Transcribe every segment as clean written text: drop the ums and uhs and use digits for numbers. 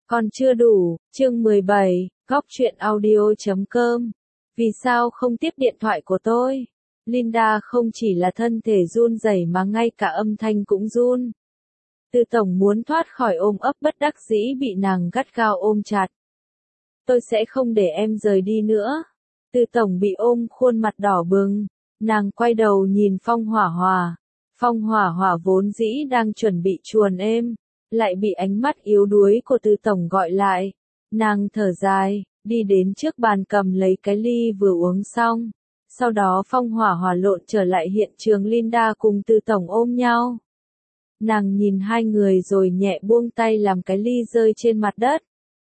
Còn chưa đủ, chương 17, góc truyện audio.com. Vì sao không tiếp điện thoại của tôi? Linda không chỉ là thân thể run rẩy mà ngay cả âm thanh cũng run. Từ tổng muốn thoát khỏi ôm ấp bất đắc dĩ bị nàng gắt gao ôm chặt. Tôi sẽ không để em rời đi nữa. Từ tổng bị ôm khuôn mặt đỏ bừng. Nàng quay đầu nhìn Phong Hỏa Hỏa. Phong Hỏa Hỏa vốn dĩ đang chuẩn bị chuồn êm, lại bị ánh mắt yếu đuối của Từ tổng gọi lại. Nàng thở dài, đi đến trước bàn cầm lấy cái ly vừa uống xong. Sau đó Phong Hỏa Hỏa lộn trở lại hiện trường Linda cùng Từ tổng ôm nhau. Nàng nhìn hai người rồi nhẹ buông tay làm cái ly rơi trên mặt đất.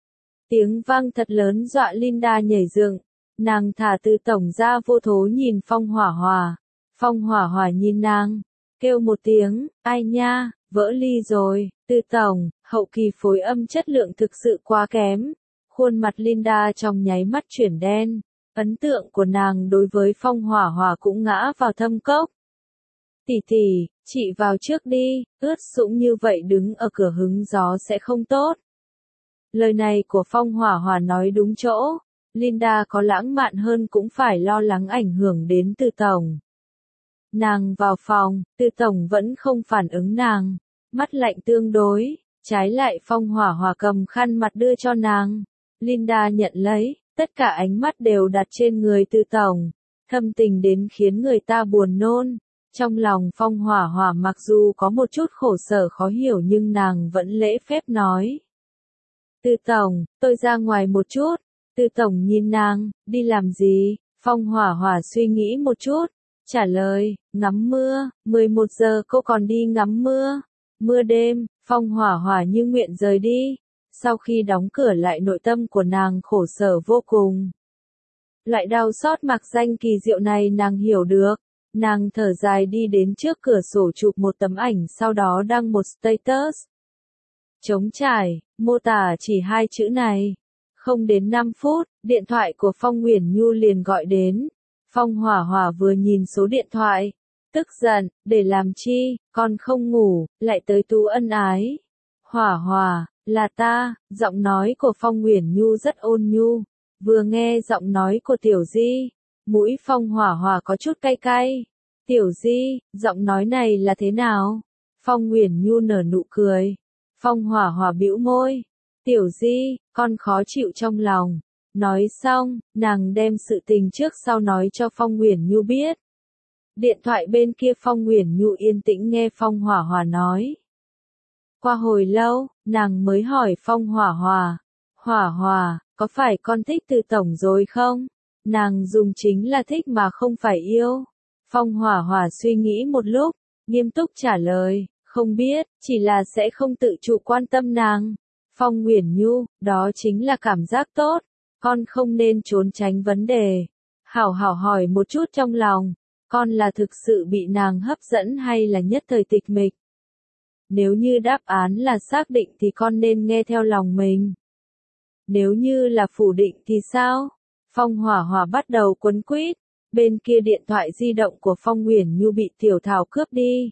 Tiếng vang thật lớn dọa Linda nhảy dựng. Nàng thả Từ tổng ra vô thố nhìn Phong Hỏa Hỏa. Phong Hỏa Hỏa nhìn nàng, kêu một tiếng, ai nha, vỡ ly rồi. Từ tổng, hậu kỳ phối âm chất lượng thực sự quá kém. Khuôn mặt Linda trong nháy mắt chuyển đen. Ấn tượng của nàng đối với Phong Hỏa Hỏa cũng ngã vào thâm cốc. Tỷ tỷ, chị vào trước đi, ướt sũng như vậy đứng ở cửa hứng gió sẽ không tốt. Lời này của Phong Hỏa Hỏa nói đúng chỗ. Linda có lãng mạn hơn cũng phải lo lắng ảnh hưởng đến Từ tổng. Nàng vào phòng, Từ tổng vẫn không phản ứng nàng. Mắt lạnh tương đối, trái lại Phong Hỏa Hỏa cầm khăn mặt đưa cho nàng. Linda nhận lấy, tất cả ánh mắt đều đặt trên người Từ tổng. Thâm tình đến khiến người ta buồn nôn. Trong lòng Phong Hỏa Hỏa mặc dù có một chút khổ sở khó hiểu nhưng nàng vẫn lễ phép nói. Từ tổng, tôi ra ngoài một chút. Từ tổng nhìn nàng, đi làm gì? Phong Hỏa Hỏa suy nghĩ một chút, trả lời, ngắm mưa, 11 giờ cô còn đi ngắm mưa. Mưa đêm, Phong Hỏa Hỏa như nguyện rời đi. Sau khi đóng cửa lại nội tâm của nàng khổ sở vô cùng. Loại đau xót mặc danh kỳ diệu này nàng hiểu được. Nàng thở dài đi đến trước cửa sổ chụp một tấm ảnh sau đó đăng một status. Trống trải, mô tả chỉ hai chữ này. Không đến 5 phút, điện thoại của Phong Uyển Nhu liền gọi đến. Phong Hỏa Hỏa vừa nhìn số điện thoại, tức giận, để làm chi, con không ngủ, lại tới tú ân ái. Hỏa Hỏa, là ta, giọng nói của Phong Uyển Nhu rất ôn nhu. Vừa nghe giọng nói của Tiểu Di, mũi Phong Hỏa Hỏa có chút cay cay. Tiểu Di, giọng nói này là thế nào? Phong Uyển Nhu nở nụ cười. Phong Hỏa Hỏa bĩu môi. Tiểu Di, con khó chịu trong lòng. Nói xong, nàng đem sự tình trước sau nói cho Phong Uyển Nhu biết. Điện thoại bên kia Phong Uyển Nhu yên tĩnh nghe Phong Hỏa Hỏa nói. Qua hồi lâu, nàng mới hỏi Phong Hỏa Hỏa. Hỏa Hỏa, có phải con thích Từ tổng rồi không? Nàng dùng chính là thích mà không phải yêu. Phong Hỏa Hỏa suy nghĩ một lúc, nghiêm túc trả lời, không biết, chỉ là sẽ không tự chủ quan tâm nàng. Phong Uyển Nhu, đó chính là cảm giác tốt, con không nên trốn tránh vấn đề. Hảo hảo hỏi một chút trong lòng, con là thực sự bị nàng hấp dẫn hay là nhất thời tịch mịch? Nếu như đáp án là xác định thì con nên nghe theo lòng mình. Nếu như là phủ định thì sao? Phong Hỏa Hỏa bắt đầu quấn quýt, bên kia điện thoại di động của Phong Uyển Nhu bị Tiểu Thảo cướp đi.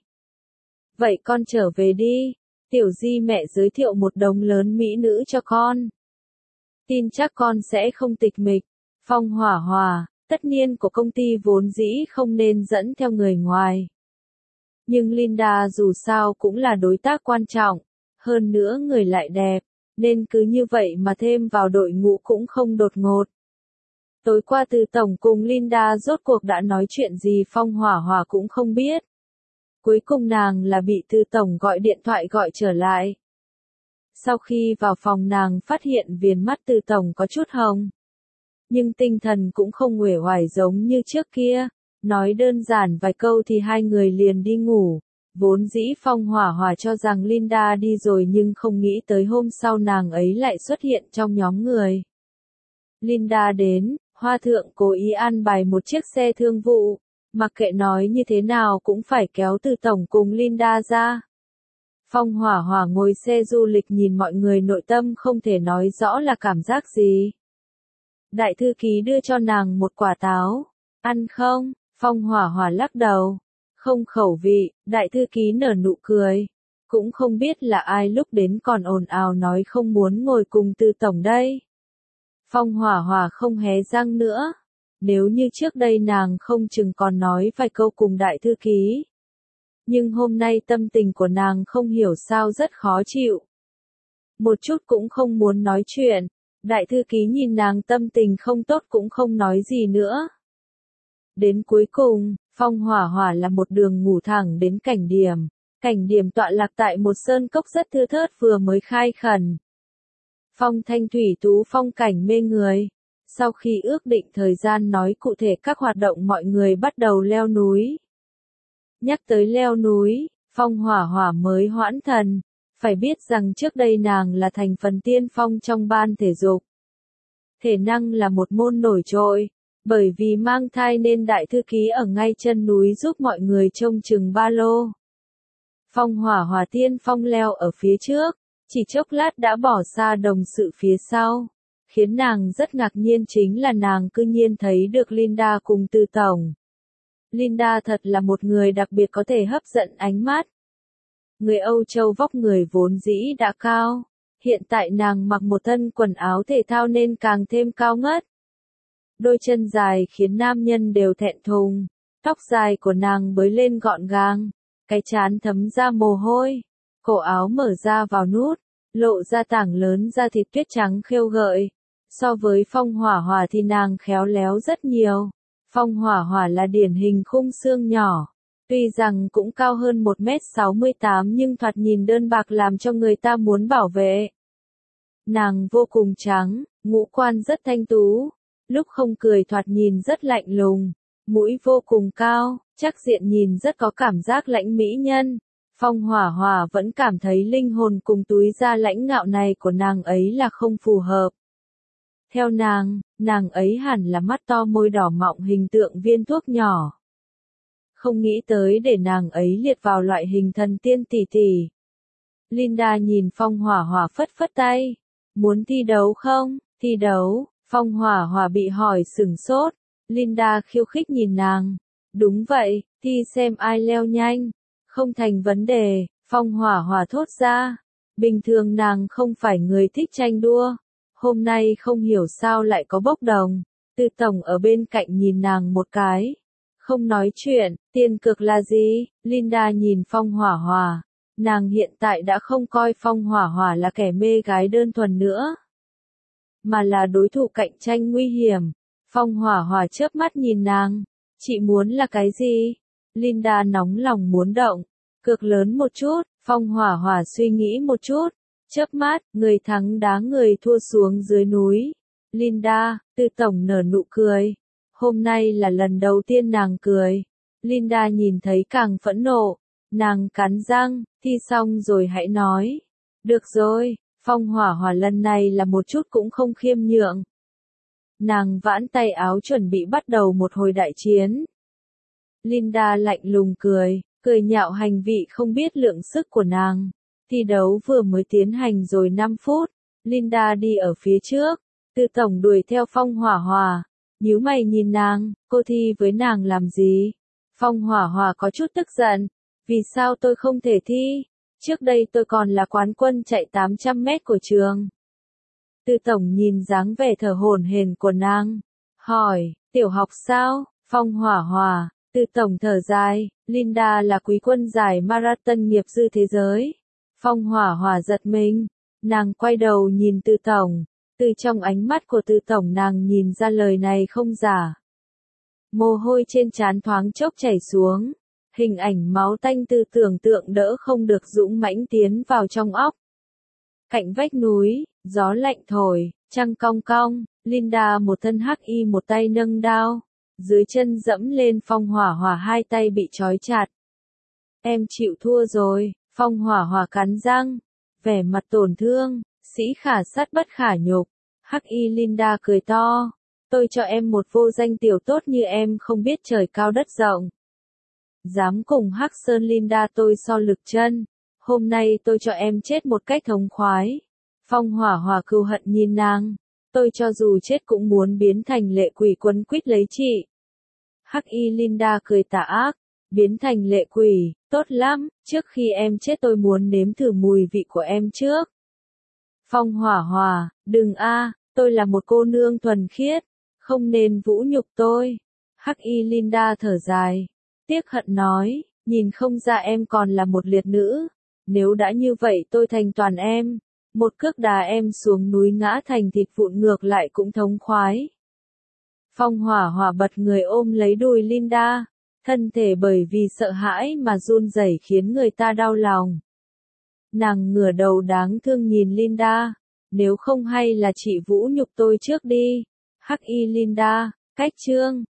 Vậy con trở về đi. Tiểu Di mẹ giới thiệu một đống lớn mỹ nữ cho con. Tin chắc con sẽ không tịch mịch. Phong Hỏa Hỏa, tất nhiên của công ty vốn dĩ không nên dẫn theo người ngoài. Nhưng Linda dù sao cũng là đối tác quan trọng, hơn nữa người lại đẹp, nên cứ như vậy mà thêm vào đội ngũ cũng không đột ngột. Tối qua Từ tổng cùng Linda rốt cuộc đã nói chuyện gì Phong Hỏa Hỏa cũng không biết. Cuối cùng nàng là bị Từ tổng gọi điện thoại gọi trở lại. Sau khi vào phòng nàng phát hiện viền mắt Từ tổng có chút hồng. Nhưng tinh thần cũng không uể oải giống như trước kia. Nói đơn giản vài câu thì hai người liền đi ngủ. Vốn dĩ Phong Hỏa Hỏa cho rằng Linda đi rồi nhưng không nghĩ tới hôm sau nàng ấy lại xuất hiện trong nhóm người. Linda đến, Hoa Thượng cố ý an bài một chiếc xe thương vụ. Mặc kệ nói như thế nào cũng phải kéo Từ tổng cùng Linda ra. Phong Hỏa Hỏa ngồi xe du lịch nhìn mọi người nội tâm không thể nói rõ là cảm giác gì. Đại thư ký đưa cho nàng một quả táo. Ăn không? Phong Hỏa Hỏa lắc đầu. Không khẩu vị, đại thư ký nở nụ cười. Cũng không biết là ai lúc đến còn ồn ào nói không muốn ngồi cùng Từ tổng đây. Phong Hỏa Hỏa không hé răng nữa. Nếu như trước đây nàng không chừng còn nói vài câu cùng đại thư ký. Nhưng hôm nay tâm tình của nàng không hiểu sao rất khó chịu. Một chút cũng không muốn nói chuyện. Đại thư ký nhìn nàng tâm tình không tốt cũng không nói gì nữa. Đến cuối cùng, Phong Hỏa Hỏa là một đường ngủ thẳng đến Cảnh Điểm. Cảnh Điểm tọa lạc tại một sơn cốc rất thưa thớt vừa mới khai khẩn. Phong thanh thủy tú phong cảnh mê người. Sau khi ước định thời gian nói cụ thể các hoạt động mọi người bắt đầu leo núi. Nhắc tới leo núi, Phong Hỏa Hỏa mới hoãn thần. Phải biết rằng trước đây nàng là thành phần tiên phong trong ban thể dục. Thể năng là một môn nổi trội. Bởi vì mang thai nên đại thư ký ở ngay chân núi giúp mọi người trông chừng ba lô. Phong Hỏa Hỏa tiên phong leo ở phía trước, chỉ chốc lát đã bỏ xa đồng sự phía sau. Khiến nàng rất ngạc nhiên chính là nàng cư nhiên thấy được Linda cùng Từ tổng. Linda thật là một người đặc biệt có thể hấp dẫn ánh mắt. Người Âu Châu vóc người vốn dĩ đã cao, hiện tại nàng mặc một thân quần áo thể thao nên càng thêm cao ngất. Đôi chân dài khiến nam nhân đều thẹn thùng, tóc dài của nàng bới lên gọn gàng, cái trán thấm ra mồ hôi, cổ áo mở ra vào nút, lộ ra tảng lớn da thịt tuyết trắng khêu gợi. So với Phong Hỏa Hỏa thì nàng khéo léo rất nhiều. Phong Hỏa Hỏa là điển hình khung xương nhỏ, tuy rằng cũng cao hơn 1m68 nhưng thoạt nhìn đơn bạc làm cho người ta muốn bảo vệ. Nàng vô cùng trắng, ngũ quan rất thanh tú, lúc không cười thoạt nhìn rất lạnh lùng, mũi vô cùng cao, chắc diện nhìn rất có cảm giác lãnh mỹ nhân. Phong Hỏa Hỏa vẫn cảm thấy linh hồn cùng túi da lãnh ngạo này của nàng ấy là không phù hợp. Theo nàng ấy hẳn là mắt to môi đỏ mọng hình tượng viên thuốc nhỏ. Không nghĩ tới để nàng ấy liệt vào loại hình thần tiên tỷ tỷ. Linda nhìn Phong Hỏa Hỏa phất phất tay. Muốn thi đấu không? Thi đấu? Phong Hỏa Hỏa bị hỏi sửng sốt. Linda khiêu khích nhìn nàng. Đúng vậy, thi xem ai leo nhanh. Không thành vấn đề, Phong Hỏa Hỏa thốt ra. Bình thường nàng không phải người thích tranh đua. Hôm nay không hiểu sao lại có bốc đồng. Từ tổng ở bên cạnh nhìn nàng một cái. Không nói chuyện, tiền cược là gì? Linda nhìn Phong Hỏa Hỏa. Nàng hiện tại đã không coi Phong Hỏa Hỏa là kẻ mê gái đơn thuần nữa, mà là đối thủ cạnh tranh nguy hiểm. Phong Hỏa Hỏa chớp mắt nhìn nàng. Chị muốn là cái gì? Linda nóng lòng muốn động. Cược lớn một chút. Phong Hỏa Hỏa suy nghĩ một chút. Chớp mắt, người thắng đá người thua xuống dưới núi. Linda, Từ tổng nở nụ cười. Hôm nay là lần đầu tiên nàng cười. Linda nhìn thấy càng phẫn nộ. Nàng cắn răng, thi xong rồi hãy nói. Được rồi, Phong Hỏa Hỏa lần này là một chút cũng không khiêm nhượng. Nàng vãn tay áo chuẩn bị bắt đầu một hồi đại chiến. Linda lạnh lùng cười nhạo hành vị không biết lượng sức của nàng. Thi đấu vừa mới tiến hành rồi 5 phút, Linda đi ở phía trước, Từ tổng đuổi theo Phong Hỏa Hỏa, nhíu mày nhìn nàng, cô thi với nàng làm gì? Phong Hỏa Hỏa có chút tức giận, vì sao tôi không thể thi? Trước đây tôi còn là quán quân chạy 800 mét của trường. Từ tổng nhìn dáng vẻ thở hổn hển của nàng, hỏi, tiểu học sao? Phong Hỏa Hỏa, Từ tổng thở dài, Linda là quý quân giải marathon nghiệp dư thế giới. Phong Hỏa Hỏa giật mình, nàng quay đầu nhìn Từ tổng, từ trong ánh mắt của Từ tổng nàng nhìn ra lời này không giả. Mồ hôi trên trán thoáng chốc chảy xuống, hình ảnh máu tanh từ tưởng tượng đỡ không được dũng mãnh tiến vào trong óc. Cạnh vách núi, gió lạnh thổi, trăng cong cong, Linda một thân hắc y một tay nâng đao, dưới chân dẫm lên Phong Hỏa Hỏa hai tay bị trói chặt. Em chịu thua rồi, Phong Hỏa Hỏa cắn răng, vẻ mặt tổn thương, sĩ khả sát bất khả nhục. Hắc y Linda cười to, tôi cho em một vô danh tiểu tốt như em không biết trời cao đất rộng. Dám cùng Hắc Sơn Linda tôi so lực chân, hôm nay tôi cho em chết một cách thống khoái. Phong Hỏa Hỏa cừu hận nhìn nàng, tôi cho dù chết cũng muốn biến thành lệ quỷ quấn quýt lấy chị. Hắc y Linda cười tà ác, biến thành lệ quỷ, tốt lắm, trước khi em chết tôi muốn nếm thử mùi vị của em trước. Phong Hỏa Hỏa, đừng a, tôi là một cô nương thuần khiết, không nên vũ nhục tôi. Hắc Y Linda thở dài, tiếc hận nói, nhìn không ra em còn là một liệt nữ, nếu đã như vậy tôi thành toàn em, một cước đá em xuống núi ngã thành thịt vụn ngược lại cũng thống khoái. Phong Hỏa Hỏa bật người ôm lấy đùi Linda, thân thể bởi vì sợ hãi mà run rẩy khiến người ta đau lòng. Nàng ngửa đầu đáng thương nhìn Linda, nếu không hay là chị vũ nhục tôi trước đi. Hắc Y Linda, cách chương